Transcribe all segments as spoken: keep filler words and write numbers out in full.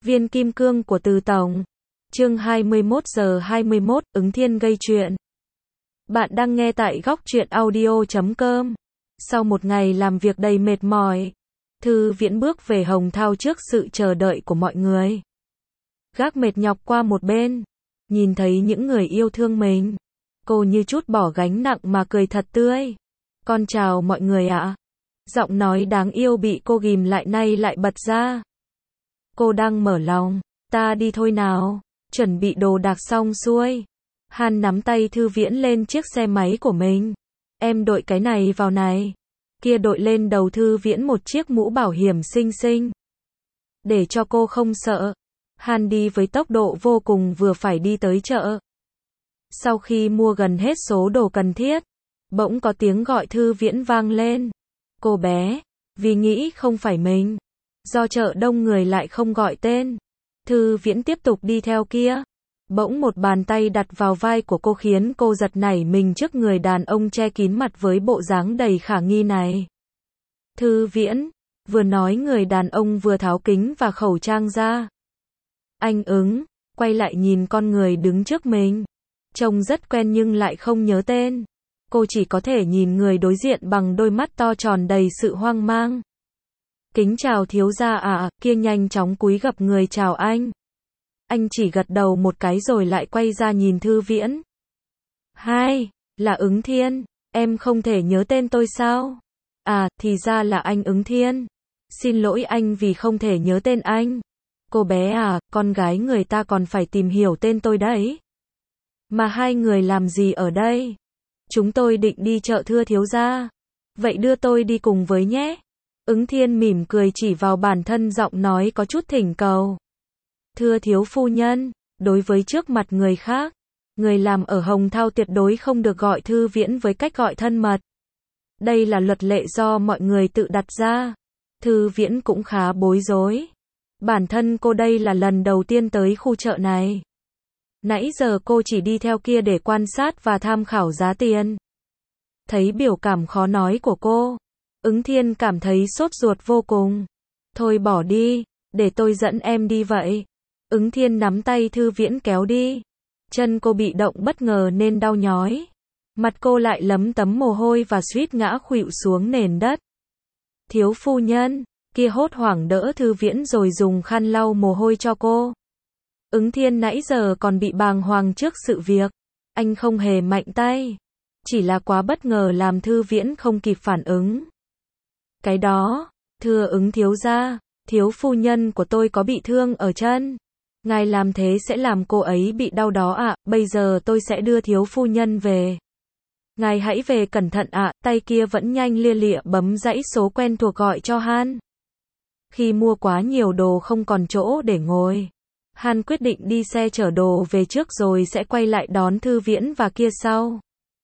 Viên kim cương của Từ Tổng. Chương hai mươi mốt giờ hai mươi mốt, Ứng Thiên gây chuyện. Bạn đang nghe tại góc truyện audio chấm com. Sau một ngày làm việc đầy mệt mỏi, Thư Viễn bước về Hồng Thao trước sự chờ đợi của mọi người. Gác mệt nhọc qua một bên, nhìn thấy những người yêu thương mình, cô như chút bỏ gánh nặng mà cười thật tươi. Con chào mọi người ạ. Giọng nói đáng yêu bị cô ghim lại nay lại bật ra. Cô đang mở lòng. Ta đi thôi nào. Chuẩn bị đồ đạc xong xuôi, Han nắm tay Thư Viễn lên chiếc xe máy của mình. Em đội cái này vào này. Kia đội lên đầu Thư Viễn một chiếc mũ bảo hiểm xinh xinh, để cho cô không sợ. Han đi với tốc độ vô cùng vừa phải đi tới chợ. Sau khi mua gần hết số đồ cần thiết, bỗng có tiếng gọi Thư Viễn vang lên. Cô bé, vì nghĩ không phải mình, do chợ đông người lại không gọi tên. Thư Viễn tiếp tục đi theo kia. Bỗng một bàn tay đặt vào vai của cô khiến cô giật nảy mình trước người đàn ông che kín mặt với bộ dáng đầy khả nghi này. Thư Viễn, vừa nói người đàn ông vừa tháo kính và khẩu trang ra. Anh Ứng, quay lại nhìn con người đứng trước mình. Trông rất quen nhưng lại không nhớ tên. Cô chỉ có thể nhìn người đối diện bằng đôi mắt to tròn đầy sự hoang mang. Kính chào thiếu gia ạ, à, kia nhanh chóng cúi gập người chào anh. Anh chỉ gật đầu một cái rồi lại quay ra nhìn Thư Viễn. Hai, là Ứng Thiên, em không thể nhớ tên tôi sao? À, thì ra là anh Ứng Thiên. Xin lỗi anh vì không thể nhớ tên anh. Cô bé à, con gái người ta còn phải tìm hiểu tên tôi đấy. Mà hai người làm gì ở đây? Chúng tôi định đi chợ thưa thiếu gia. Vậy đưa tôi đi cùng với nhé. Ứng Thiên mỉm cười chỉ vào bản thân giọng nói có chút thỉnh cầu. Thưa thiếu phu nhân, đối với trước mặt người khác, người làm ở Hồng Thao tuyệt đối không được gọi Thư Viễn với cách gọi thân mật. Đây là luật lệ do mọi người tự đặt ra. Thư Viễn cũng khá bối rối. Bản thân cô đây là lần đầu tiên tới khu chợ này. Nãy giờ cô chỉ đi theo kia để quan sát và tham khảo giá tiền. Thấy biểu cảm khó nói của cô, Ứng Thiên cảm thấy sốt ruột vô cùng. Thôi bỏ đi, để tôi dẫn em đi vậy. Ứng Thiên nắm tay Thư Viễn kéo đi. Chân cô bị động bất ngờ nên đau nhói. Mặt cô lại lấm tấm mồ hôi và suýt ngã khuỵu xuống nền đất. Thiếu phu nhân, kia hốt hoảng đỡ Thư Viễn rồi dùng khăn lau mồ hôi cho cô. Ứng Thiên nãy giờ còn bị bàng hoàng trước sự việc. Anh không hề mạnh tay. Chỉ là quá bất ngờ làm Thư Viễn không kịp phản ứng. Cái đó, thưa Ứng thiếu gia, thiếu phu nhân của tôi có bị thương ở chân. Ngài làm thế sẽ làm cô ấy bị đau đó ạ, à. Bây giờ tôi sẽ đưa thiếu phu nhân về. Ngài hãy về cẩn thận ạ, à. Tay kia vẫn nhanh lia lịa bấm dãy số quen thuộc gọi cho Han. Khi mua quá nhiều đồ không còn chỗ để ngồi, Han quyết định đi xe chở đồ về trước rồi sẽ quay lại đón Thư Viễn và kia sau.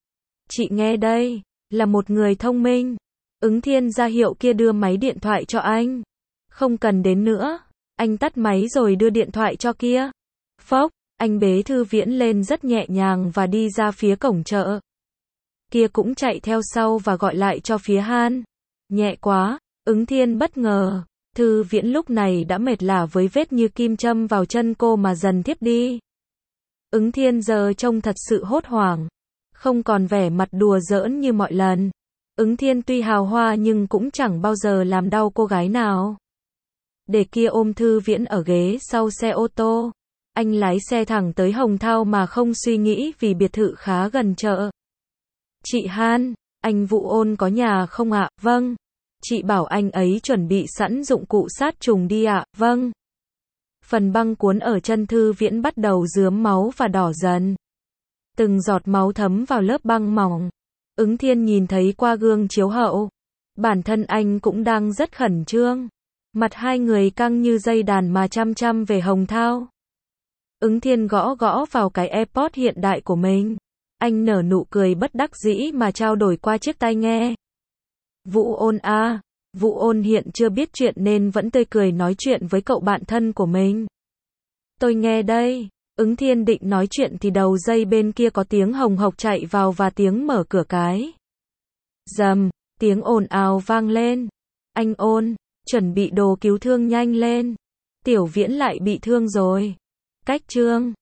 Chị nghe đây, là một người thông minh. Ứng Thiên ra hiệu kia đưa máy điện thoại cho anh. Không cần đến nữa. Anh tắt máy rồi đưa điện thoại cho kia. Phốc, anh bế Thư Viễn lên rất nhẹ nhàng và đi ra phía cổng chợ. Kia cũng chạy theo sau và gọi lại cho phía Han. Nhẹ quá, Ứng Thiên bất ngờ. Thư Viễn lúc này đã mệt lả với vết như kim châm vào chân cô mà dần thiếp đi. Ứng Thiên giờ trông thật sự hốt hoảng. Không còn vẻ mặt đùa giỡn như mọi lần. Ứng Thiên tuy hào hoa nhưng cũng chẳng bao giờ làm đau cô gái nào. Để kia ôm Thư Viễn ở ghế sau xe ô tô. Anh lái xe thẳng tới Hồng Thao mà không suy nghĩ vì biệt thự khá gần chợ. Chị Han, anh Vũ Ôn có nhà không ạ? Vâng. Chị bảo anh ấy chuẩn bị sẵn dụng cụ sát trùng đi ạ. Vâng. Phần băng cuốn ở chân Thư Viễn bắt đầu rướm máu và đỏ dần. Từng giọt máu thấm vào lớp băng mỏng. Ứng Thiên nhìn thấy qua gương chiếu hậu. Bản thân anh cũng đang rất khẩn trương. Mặt hai người căng như dây đàn mà chăm chăm về Hồng Thao. Ứng Thiên gõ gõ vào cái AirPod hiện đại của mình. Anh nở nụ cười bất đắc dĩ mà trao đổi qua chiếc tai nghe. Vũ Ôn à, Vũ Ôn hiện chưa biết chuyện nên vẫn tươi cười nói chuyện với cậu bạn thân của mình. Tôi nghe đây. Ứng Thiên định nói chuyện thì đầu dây bên kia có tiếng hồng hộc chạy vào và tiếng mở cửa cái. Rầm, tiếng ồn ào vang lên. Anh Ôn, chuẩn bị đồ cứu thương nhanh lên. Tiểu Viễn lại bị thương rồi. Cách chương